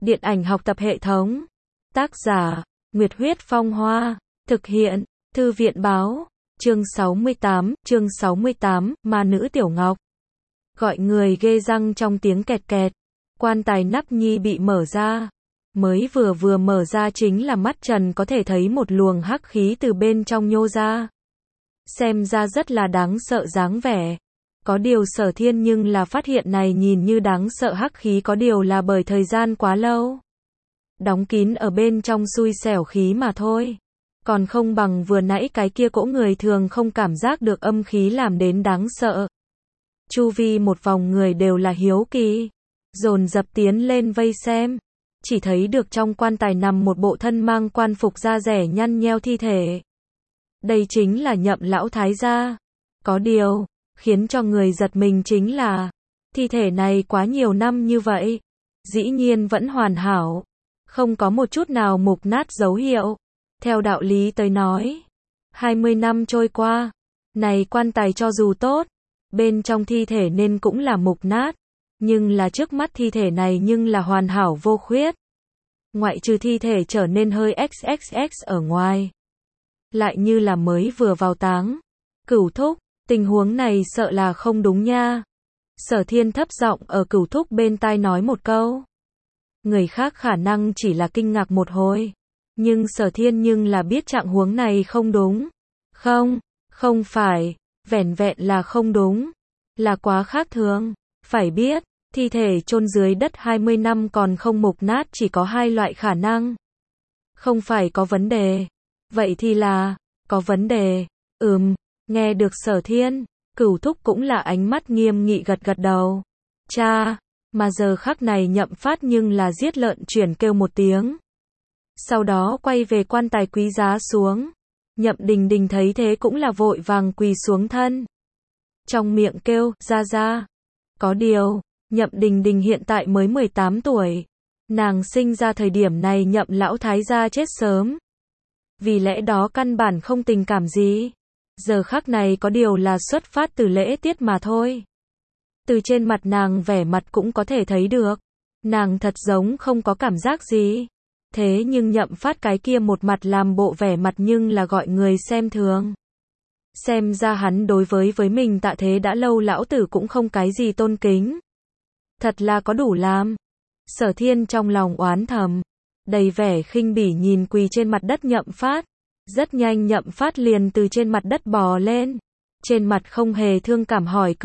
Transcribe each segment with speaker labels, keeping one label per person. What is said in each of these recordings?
Speaker 1: Điện ảnh học tập hệ thống. Tác giả, Nguyệt Huyết Phong Hoa. Thực hiện, Thư viện Báo. Chương 68, Ma nữ Tiểu Ngọc. Gọi người ghê răng trong tiếng kẹt kẹt. Quan tài nắp nhi bị mở ra. Mới vừa mở ra chính là mắt Trần có thể thấy một luồng hắc khí từ bên trong nhô ra. Xem ra rất là đáng sợ dáng vẻ. Có điều Sở Thiên nhưng là phát hiện này nhìn như đáng sợ hắc khí có điều là bởi thời gian quá lâu. Đóng kín ở bên trong xui xẻo khí mà thôi. Còn không bằng vừa nãy cái kia cỗ người thường không cảm giác được âm khí làm đến đáng sợ. Chu vi một vòng người đều là hiếu kỳ. Dồn dập tiến lên vây xem. Chỉ thấy được trong quan tài nằm một bộ thân mang quan phục da rẻ nhăn nheo thi thể. Đây chính là Nhậm lão thái gia. Có điều, khiến cho người giật mình chính là, thi thể này quá nhiều năm như vậy, dĩ nhiên vẫn hoàn hảo, không có một chút nào mục nát dấu hiệu. Theo đạo lý tới nói, 20 năm trôi qua, này quan tài cho dù tốt, bên trong thi thể nên cũng là mục nát, nhưng là trước mắt thi thể này nhưng là hoàn hảo vô khuyết. Ngoại trừ thi thể trở nên hơi XXX ở ngoài, lại như là mới vừa vào táng. Cửu thúc, tình huống này sợ là không đúng nha. Sở Thiên thấp giọng ở Cửu thúc bên tai nói một câu. Người khác khả năng chỉ là kinh ngạc một hồi, nhưng Sở Thiên nhưng là biết trạng huống này không đúng. Không phải, vẻn vẹn là không đúng, là quá khác thường. Phải biết, thi thể chôn dưới đất 20 năm còn không mục nát chỉ có hai loại khả năng. Không phải có vấn đề, vậy thì là có vấn đề. Nghe được Sở Thiên, Cửu thúc cũng là ánh mắt nghiêm nghị gật gật đầu. Cha, mà giờ khắc này Nhậm Phát nhưng là giết lợn chuyển kêu một tiếng. Sau đó quay về quan tài quý giá xuống. Nhậm Đình Đình thấy thế cũng là vội vàng quỳ xuống thân. Trong miệng kêu, ra. Có điều, Nhậm Đình Đình hiện tại mới 18 tuổi. Nàng sinh ra thời điểm này Nhậm lão thái gia chết sớm. Vì lẽ đó căn bản không tình cảm gì. Giờ khắc này có điều là xuất phát từ lễ tiết mà thôi. Từ trên mặt nàng vẻ mặt cũng có thể thấy được. Nàng thật giống không có cảm giác gì. Thế nhưng Nhậm Phát cái kia một mặt làm bộ vẻ mặt nhưng là gọi người xem thường. Xem ra hắn đối với mình tạ thế đã lâu lão tử cũng không cái gì tôn kính. Thật là có đủ làm. Sở Thiên trong lòng oán thầm. Đầy vẻ khinh bỉ nhìn quỳ trên mặt đất Nhậm Phát. Rất nhanh Nhậm Phát liền từ trên mặt đất bò lên. Trên mặt không hề thương cảm hỏi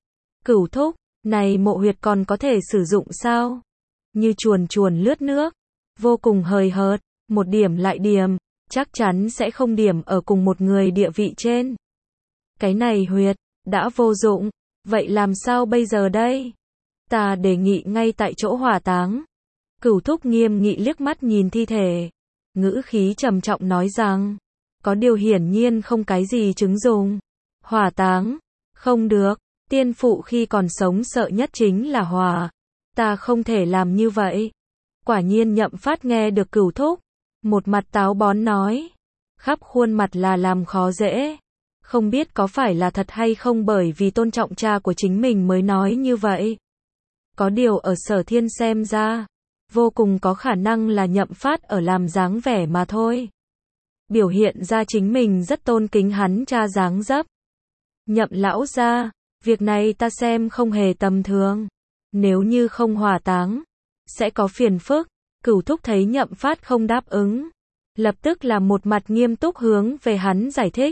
Speaker 1: Cửu thúc, này mộ huyệt còn có thể sử dụng sao? Như chuồn lướt nước. Vô cùng hời hợt, một điểm lại điểm, chắc chắn sẽ không điểm ở cùng một người địa vị trên. Cái này huyệt, đã vô dụng, vậy làm sao bây giờ đây? Ta đề nghị ngay tại chỗ hỏa táng. Cửu thúc nghiêm nghị liếc mắt nhìn thi thể. Ngữ khí trầm trọng nói rằng, có điều hiển nhiên không cái gì chứng dùng. Hỏa táng, không được, tiên phụ khi còn sống sợ nhất chính là hỏa. Ta không thể làm như vậy. Quả nhiên Nhậm Phát nghe được Cửu thúc, một mặt táo bón nói, khắp khuôn mặt là làm khó dễ. Không biết có phải là thật hay không bởi vì tôn trọng cha của chính mình mới nói như vậy. Có điều ở Sở Thiên xem ra, vô cùng có khả năng là Nhậm Phát ở làm dáng vẻ mà thôi. Biểu hiện ra chính mình rất tôn kính hắn cha dáng dấp. Nhậm lão gia, việc này ta xem không hề tầm thường. Nếu như không hỏa táng, sẽ có phiền phức. Cửu thúc thấy Nhậm Phát không đáp ứng, lập tức là một mặt nghiêm túc hướng về hắn giải thích.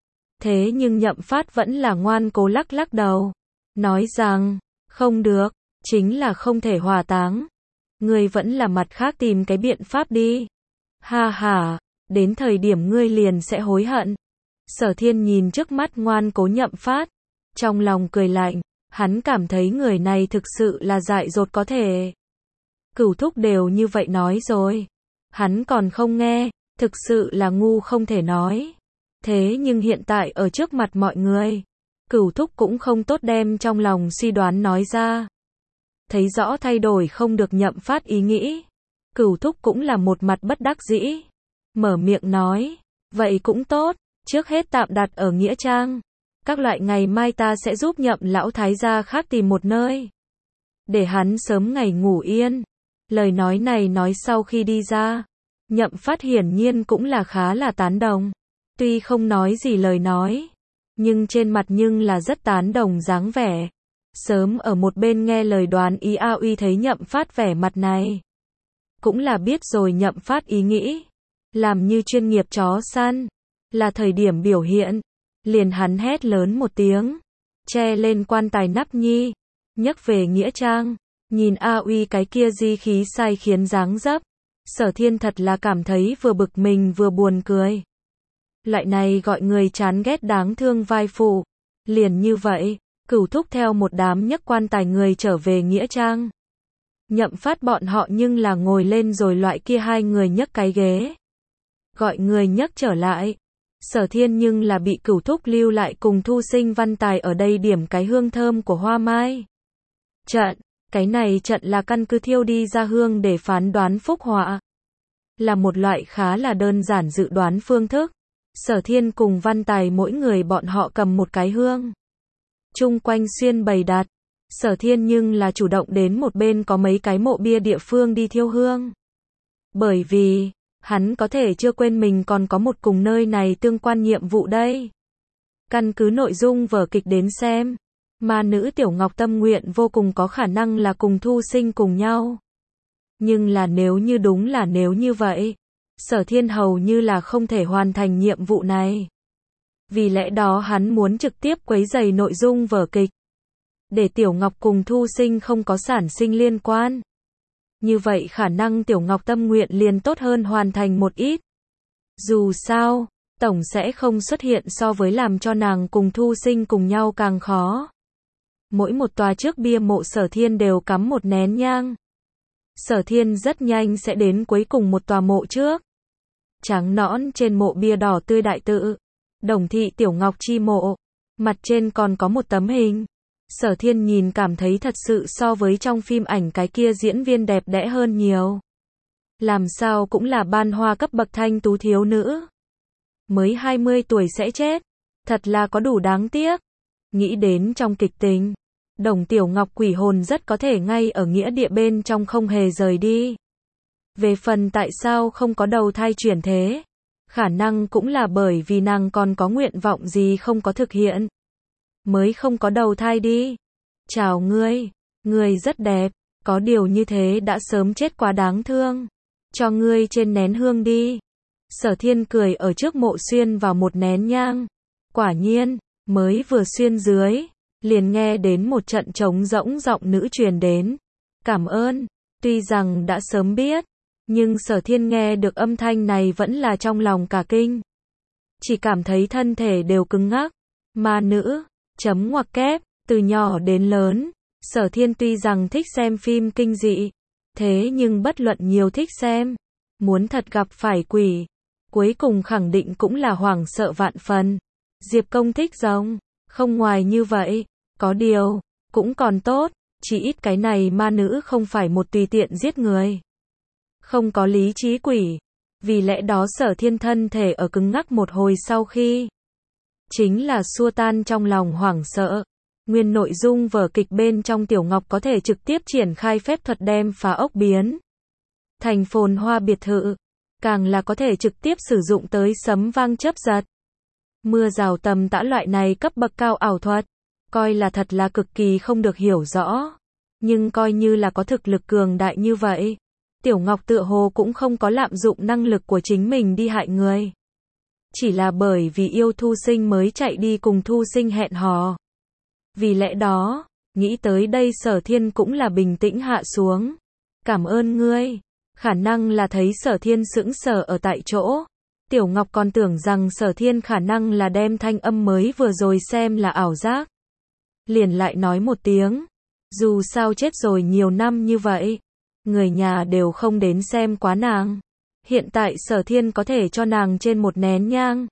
Speaker 1: Thế nhưng Nhậm Phát vẫn là ngoan cố lắc đầu, nói rằng, không được, chính là không thể hỏa táng. Ngươi vẫn là mặt khác tìm cái biện pháp đi. Ha, đến thời điểm ngươi liền sẽ hối hận. Sở Thiên nhìn trước mắt ngoan cố Nhậm Phát, trong lòng cười lạnh, hắn cảm thấy người này thực sự là dại dột có thể. Cửu thúc đều như vậy nói rồi, hắn còn không nghe, thực sự là ngu không thể nói. Thế nhưng hiện tại ở trước mặt mọi người, Cửu thúc cũng không tốt đem trong lòng suy đoán nói ra. Thấy rõ thay đổi không được Nhậm Phát ý nghĩ, Cửu thúc cũng là một mặt bất đắc dĩ, mở miệng nói, vậy cũng tốt, trước hết tạm đặt ở nghĩa trang. Các loại ngày mai ta sẽ giúp Nhậm lão thái gia khác tìm một nơi, để hắn sớm ngày ngủ yên. Lời nói này nói sau khi đi ra, Nhậm Phát hiển nhiên cũng là khá là tán đồng. Tuy không nói gì lời nói, nhưng trên mặt nhưng là rất tán đồng dáng vẻ. Sớm ở một bên nghe lời đoán ý A Uy thấy Nhậm Phát vẻ mặt này, cũng là biết rồi Nhậm Phát ý nghĩ, làm như chuyên nghiệp chó săn, là thời điểm biểu hiện, liền hắn hét lớn một tiếng, che lên quan tài nắp nhi, nhấc về nghĩa trang, nhìn A Uy cái kia di khí sai khiến dáng dấp, Sở Thiên thật là cảm thấy vừa bực mình vừa buồn cười. Loại này gọi người chán ghét đáng thương vai phụ, liền như vậy, Cửu Thúc theo một đám nhấc quan tài người trở về nghĩa trang. Nhậm Phát bọn họ nhưng là ngồi lên rồi loại kia hai người nhấc cái ghế, gọi người nhấc trở lại. Sở Thiên nhưng là bị Cửu Thúc lưu lại cùng Thu Sinh Văn Tài ở đây điểm cái hương thơm của hoa mai. Trận, cái này trận là căn cứ thiêu đi ra hương để phán đoán phúc họa. Là một loại khá là đơn giản dự đoán phương thức. Sở Thiên cùng Văn Tài mỗi người bọn họ cầm một cái hương, chung quanh xuyên bày đặt. Sở Thiên nhưng là chủ động đến một bên có mấy cái mộ bia địa phương đi thiêu hương. Bởi vì, hắn có thể chưa quên mình còn có một cùng nơi này tương quan nhiệm vụ đây. Căn cứ nội dung vở kịch đến xem, ma nữ Tiểu Ngọc tâm nguyện vô cùng có khả năng là cùng Thu Sinh cùng nhau. Nhưng là nếu như đúng là nếu như vậy, Sở Thiên hầu như là không thể hoàn thành nhiệm vụ này. Vì lẽ đó hắn muốn trực tiếp quấy rầy nội dung vở kịch, để Tiểu Ngọc cùng Thu Sinh không có sản sinh liên quan. Như vậy khả năng Tiểu Ngọc tâm nguyện liền tốt hơn hoàn thành một ít. Dù sao, tổng sẽ không xuất hiện so với làm cho nàng cùng Thu Sinh cùng nhau càng khó. Mỗi một tòa trước bia mộ Sở Thiên đều cắm một nén nhang. Sở Thiên rất nhanh sẽ đến cuối cùng một tòa mộ trước. Trắng nõn trên mộ bia đỏ tươi đại tự, Đồng thị Tiểu Ngọc chi mộ, mặt trên còn có một tấm hình. Sở Thiên nhìn cảm thấy thật sự so với trong phim ảnh cái kia diễn viên đẹp đẽ hơn nhiều. Làm sao cũng là ban hoa cấp bậc thanh tú thiếu nữ. Mới 20 tuổi sẽ chết, thật là có đủ đáng tiếc. Nghĩ đến trong kịch tính, Đồng Tiểu Ngọc quỷ hồn rất có thể ngay ở nghĩa địa bên trong không hề rời đi. Về phần tại sao không có đầu thai chuyển thế, khả năng cũng là bởi vì nàng còn có nguyện vọng gì không có thực hiện, mới không có đầu thai đi. Chào ngươi, ngươi rất đẹp, có điều như thế đã sớm chết quá đáng thương. Cho ngươi trên nén hương đi. Sở Thiên cười ở trước mộ xuyên vào một nén nhang. Quả nhiên, mới vừa xuyên dưới, liền nghe đến một trận trống rỗng giọng nữ truyền đến. Cảm ơn, tuy rằng đã sớm biết, nhưng Sở Thiên nghe được âm thanh này vẫn là trong lòng cả kinh. Chỉ cảm thấy thân thể đều cứng ngắc. Ma nữ, chấm ngoặc kép, từ nhỏ đến lớn, Sở Thiên tuy rằng thích xem phim kinh dị, thế nhưng bất luận nhiều thích xem, muốn thật gặp phải quỷ, cuối cùng khẳng định cũng là hoảng sợ vạn phần. Diệp Công thích rồng, không ngoài như vậy, có điều, cũng còn tốt, chỉ ít cái này ma nữ không phải một tùy tiện giết người. Không có lý trí quỷ, vì lẽ đó Sở Thiên thân thể ở cứng ngắc một hồi sau khi, chính là xua tan trong lòng hoảng sợ. Nguyên nội dung vở kịch bên trong Tiểu Ngọc có thể trực tiếp triển khai phép thuật đem phá ốc biến thành phồn hoa biệt thự, càng là có thể trực tiếp sử dụng tới sấm vang chớp giật, mưa rào tầm tã loại này cấp bậc cao ảo thuật, coi là thật là cực kỳ không được hiểu rõ. Nhưng coi như là có thực lực cường đại như vậy, Tiểu Ngọc tựa hồ cũng không có lạm dụng năng lực của chính mình đi hại người. Chỉ là bởi vì yêu Thu Sinh mới chạy đi cùng Thu Sinh hẹn hò. Vì lẽ đó, nghĩ tới đây Sở Thiên cũng là bình tĩnh hạ xuống. Cảm ơn ngươi. Khả năng là thấy Sở Thiên sững sờ ở tại chỗ. Tiểu Ngọc còn tưởng rằng Sở Thiên khả năng là đem thanh âm mới vừa rồi xem là ảo giác. Liền lại nói một tiếng. Dù sao chết rồi nhiều năm như vậy, người nhà đều không đến xem quá nàng. Hiện tại Sở Thiên có thể cho nàng trên một nén nhang.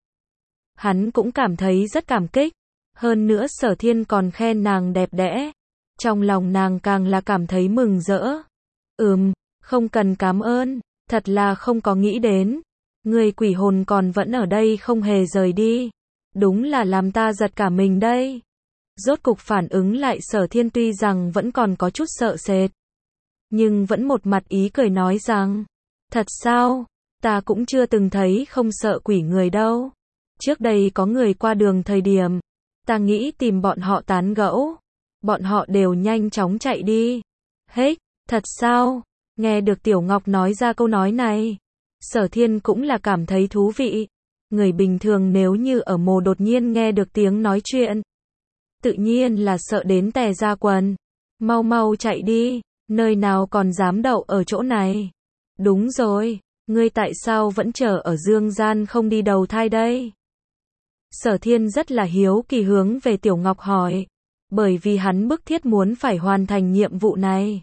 Speaker 1: Hắn cũng cảm thấy rất cảm kích. Hơn nữa Sở Thiên còn khen nàng đẹp đẽ. Trong lòng nàng càng là cảm thấy mừng rỡ. Không cần cảm ơn, thật là không có nghĩ đến. Người quỷ hồn còn vẫn ở đây không hề rời đi. Đúng là làm ta giật cả mình đây. Rốt cục phản ứng lại Sở Thiên tuy rằng vẫn còn có chút sợ sệt. nhưng vẫn một mặt ý cười nói rằng, thật sao, ta cũng chưa từng thấy không sợ quỷ người đâu. Trước đây có người qua đường thời điểm, ta nghĩ tìm bọn họ tán gẫu, bọn họ đều nhanh chóng chạy đi. Hết, thật sao? Nghe được Tiểu Ngọc nói ra câu nói này, Sở Thiên cũng là cảm thấy thú vị. Người bình thường nếu như ở mồ đột nhiên nghe được tiếng nói chuyện, tự nhiên là sợ đến tè ra quần. Mau mau chạy đi, nơi nào còn dám đậu ở chỗ này. Đúng rồi, ngươi tại sao vẫn chờ ở dương gian không đi đầu thai đây? Sở Thiên rất là hiếu kỳ hướng về Tiểu Ngọc hỏi, bởi vì hắn bức thiết muốn phải hoàn thành nhiệm vụ này.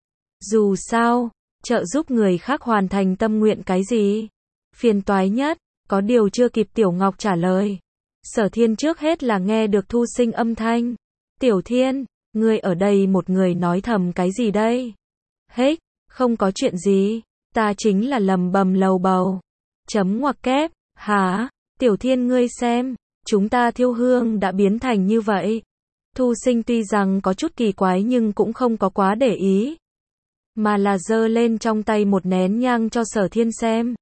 Speaker 1: Dù sao, trợ giúp người khác hoàn thành tâm nguyện cái gì? Phiền toái nhất, có điều chưa kịp Tiểu Ngọc trả lời. Sở Thiên trước hết là nghe được Thu Sinh âm thanh. Tiểu Thiên, ngươi ở đây một người nói thầm cái gì đây? Hết, không có chuyện gì, ta chính là lầm bầm lầu bầu. Chấm ngoặc kép, hả? Tiểu Thiên ngươi xem, chúng ta thiêu hương đã biến thành như vậy. Thu Sinh tuy rằng có chút kỳ quái nhưng cũng không có quá để ý, mà là giơ lên trong tay một nén nhang cho Sở Thiên xem.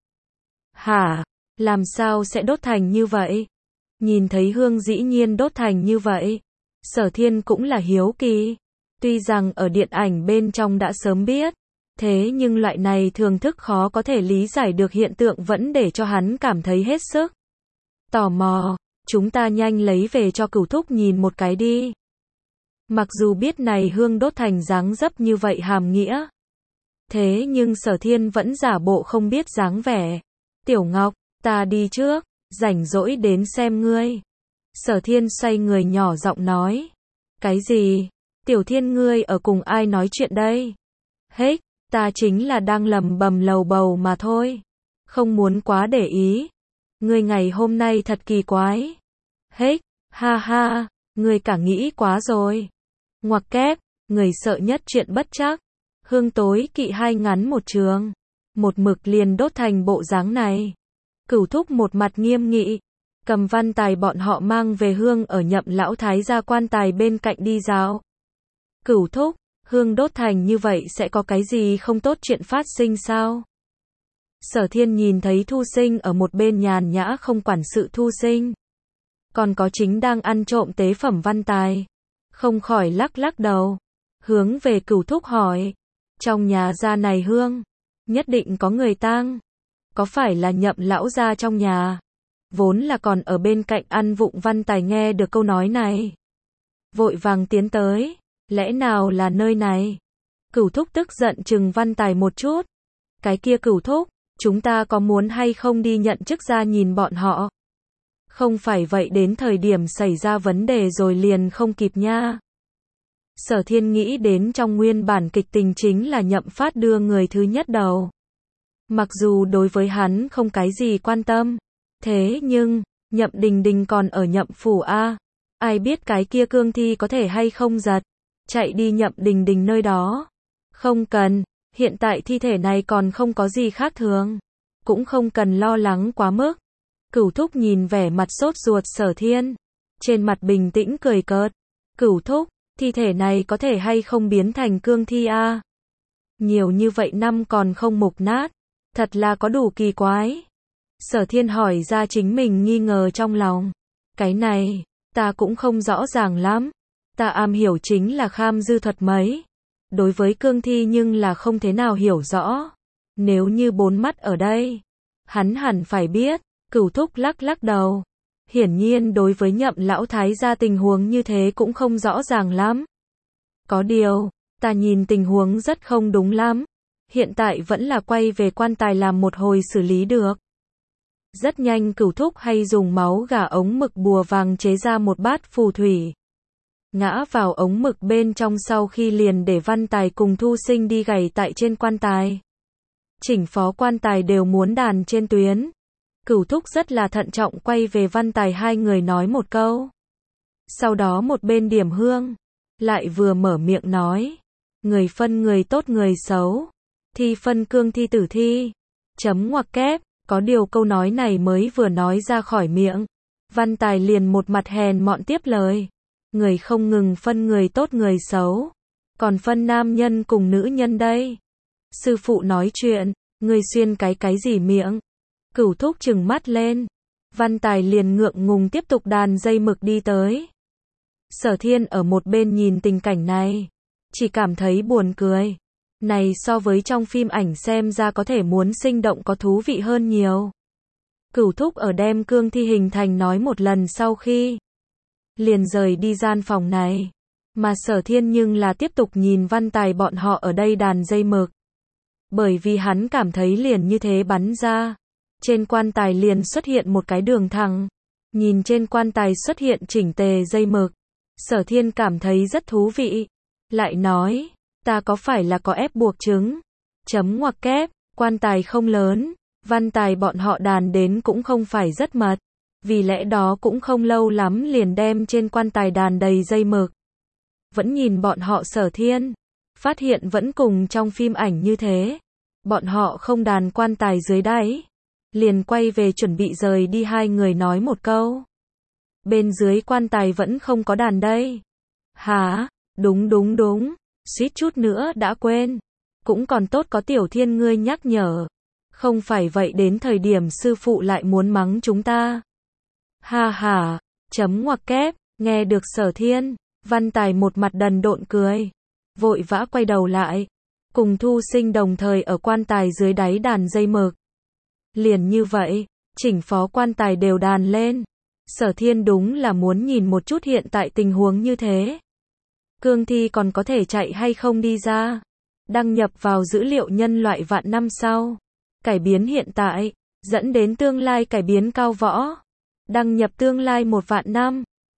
Speaker 1: Hả? Làm sao sẽ đốt thành như vậy? Nhìn thấy hương dĩ nhiên đốt thành như vậy, Sở Thiên cũng là hiếu kỳ. Tuy rằng ở điện ảnh bên trong đã sớm biết, thế nhưng loại này thường thức khó có thể lý giải được hiện tượng vẫn để cho hắn cảm thấy hết sức tò mò. Chúng ta nhanh lấy về cho Cửu Thúc nhìn một cái đi. Mặc dù biết này hương đốt thành dáng dấp như vậy hàm nghĩa, thế nhưng Sở Thiên vẫn giả bộ không biết dáng vẻ. Tiểu Ngọc, ta đi trước, rảnh rỗi đến xem ngươi. Sở Thiên xoay người nhỏ giọng nói. Cái gì? Tiểu Thiên ngươi ở cùng ai nói chuyện đây? Hết, ta chính là đang lầm bầm lầu bầu mà thôi. Không muốn quá để ý. Ngươi ngày hôm nay thật kỳ quái. Hết, ha ha, ngươi cả nghĩ quá rồi. Ngoặc kép, người sợ nhất chuyện bất trắc. Hương tối kỵ hai ngắn một trường. Một mực liền đốt thành bộ dáng này. Cửu Thúc một mặt nghiêm nghị, cầm văn tài bọn họ mang về hương ở Nhậm lão thái gia quan tài bên cạnh đi dạo. Cửu Thúc, hương đốt thành như vậy sẽ có cái gì không tốt chuyện phát sinh sao? Sở Thiên nhìn thấy Thu Sinh ở một bên nhàn nhã không quản sự Thu Sinh, còn có chính đang ăn trộm tế phẩm văn tài, không khỏi lắc lắc đầu, hướng về Cửu Thúc hỏi, trong nhà gia này hương, nhất định có người tang, có phải là Nhậm lão gia trong nhà? Vốn là còn ở bên cạnh ăn vụng văn tài nghe được câu nói này, vội vàng tiến tới, lẽ nào là nơi này? Cửu Thúc tức giận chừng văn tài một chút, cái kia Cửu Thúc, chúng ta có muốn hay không đi nhận chức ra nhìn bọn họ? Không phải vậy đến thời điểm xảy ra vấn đề rồi liền không kịp nha. Sở Thiên nghĩ đến trong nguyên bản kịch tình chính là Nhậm Phát đưa người thứ nhất đầu. Mặc dù đối với hắn không cái gì quan tâm, thế nhưng, Nhậm Đình Đình còn ở Nhậm phủ a, ai biết cái kia cương thi có thể hay không giật, chạy đi Nhậm Đình Đình nơi đó. Không cần, hiện tại thi thể này còn không có gì khác thường, cũng không cần lo lắng quá mức. Cửu Thúc nhìn vẻ mặt sốt ruột Sở Thiên, trên mặt bình tĩnh cười cợt. Cửu Thúc, thi thể này có thể hay không biến thành cương thi a? Nhiều như vậy năm còn không mục nát, thật là có đủ kỳ quái. Sở Thiên hỏi ra chính mình nghi ngờ trong lòng. Cái này, ta cũng không rõ ràng lắm. Ta am hiểu chính là kham dư thuật mấy. Đối với cương thi nhưng là không thế nào hiểu rõ. Nếu như bốn mắt ở đây, hắn hẳn phải biết. Cửu Thúc lắc lắc đầu. Hiển nhiên đối với Nhậm lão thái gia tình huống như thế cũng không rõ ràng lắm. Có điều, ta nhìn tình huống rất không đúng lắm. Hiện tại vẫn là quay về quan tài làm một hồi xử lý được. Rất nhanh Cửu Thúc hay dùng máu gà ống mực bùa vàng chế ra một bát phù thủy. Ngã vào ống mực bên trong sau khi liền để văn tài cùng Thu Sinh đi gảy tại trên quan tài. Chỉnh phó quan tài đều muốn đàn trên tuyến. Cửu Thúc rất là thận trọng quay về văn tài hai người nói một câu. Sau đó một bên điểm hương, lại vừa mở miệng nói. Người phân người tốt người xấu. Thi phân cương thi tử thi. Chấm ngoặc kép, có điều câu nói này mới vừa nói ra khỏi miệng. Văn tài liền một mặt hèn mọn tiếp lời. Người không ngừng phân người tốt người xấu. Còn phân nam nhân cùng nữ nhân đây. Sư phụ nói chuyện, ngươi xuyên cái gì miệng? Cửu thúc trừng mắt lên. Văn Tài liền ngượng ngùng tiếp tục đàn dây mực đi tới. Sở Thiên ở một bên nhìn tình cảnh này, chỉ cảm thấy buồn cười. Này so với trong phim ảnh xem ra có thể muốn sinh động có thú vị hơn nhiều. Cửu thúc ở đem cương thi hình thành nói một lần sau khi liền rời đi gian phòng này. Mà Sở Thiên nhưng là tiếp tục nhìn Văn Tài bọn họ ở đây đàn dây mực. Bởi vì hắn cảm thấy liền như thế bắn ra. Trên quan tài liền xuất hiện một cái đường thẳng. Nhìn trên quan tài xuất hiện chỉnh tề dây mực. Sở Thiên cảm thấy rất thú vị. Lại nói, ta có phải là có ép buộc chứng? Chấm ngoặc kép, quan tài không lớn. Văn Tài bọn họ đàn đến cũng không phải rất mật. Vì lẽ đó cũng không lâu lắm liền đem trên quan tài đàn đầy dây mực. Vẫn nhìn bọn họ Sở Thiên. Phát hiện vẫn cùng trong phim ảnh như thế. Bọn họ không đàn quan tài dưới đáy. Liền quay về chuẩn bị rời đi, hai người nói một câu. Bên dưới quan tài vẫn không có đàn đây. Hả? Đúng. Suýt chút nữa đã quên. Cũng còn tốt có Tiểu Thiên ngươi nhắc nhở. Không phải vậy đến thời điểm sư phụ lại muốn mắng chúng ta. Ha ha, chấm ngoặc kép, nghe được Sở Thiên. Văn Tài một mặt đần độn cười. Vội vã quay đầu lại. Cùng Thu Sinh đồng thời ở quan tài dưới đáy đàn dây mực. Liền như vậy, chỉnh phó quan tài đều đàn lên. Sở Thiên đúng là muốn nhìn một chút hiện tại tình huống như thế. Cương thi còn có thể chạy hay không đi ra. Đăng nhập vào dữ liệu nhân loại vạn năm sau. Cải biến hiện tại, dẫn đến tương lai cải biến cao võ. Đăng nhập tương lai 1 vạn năm.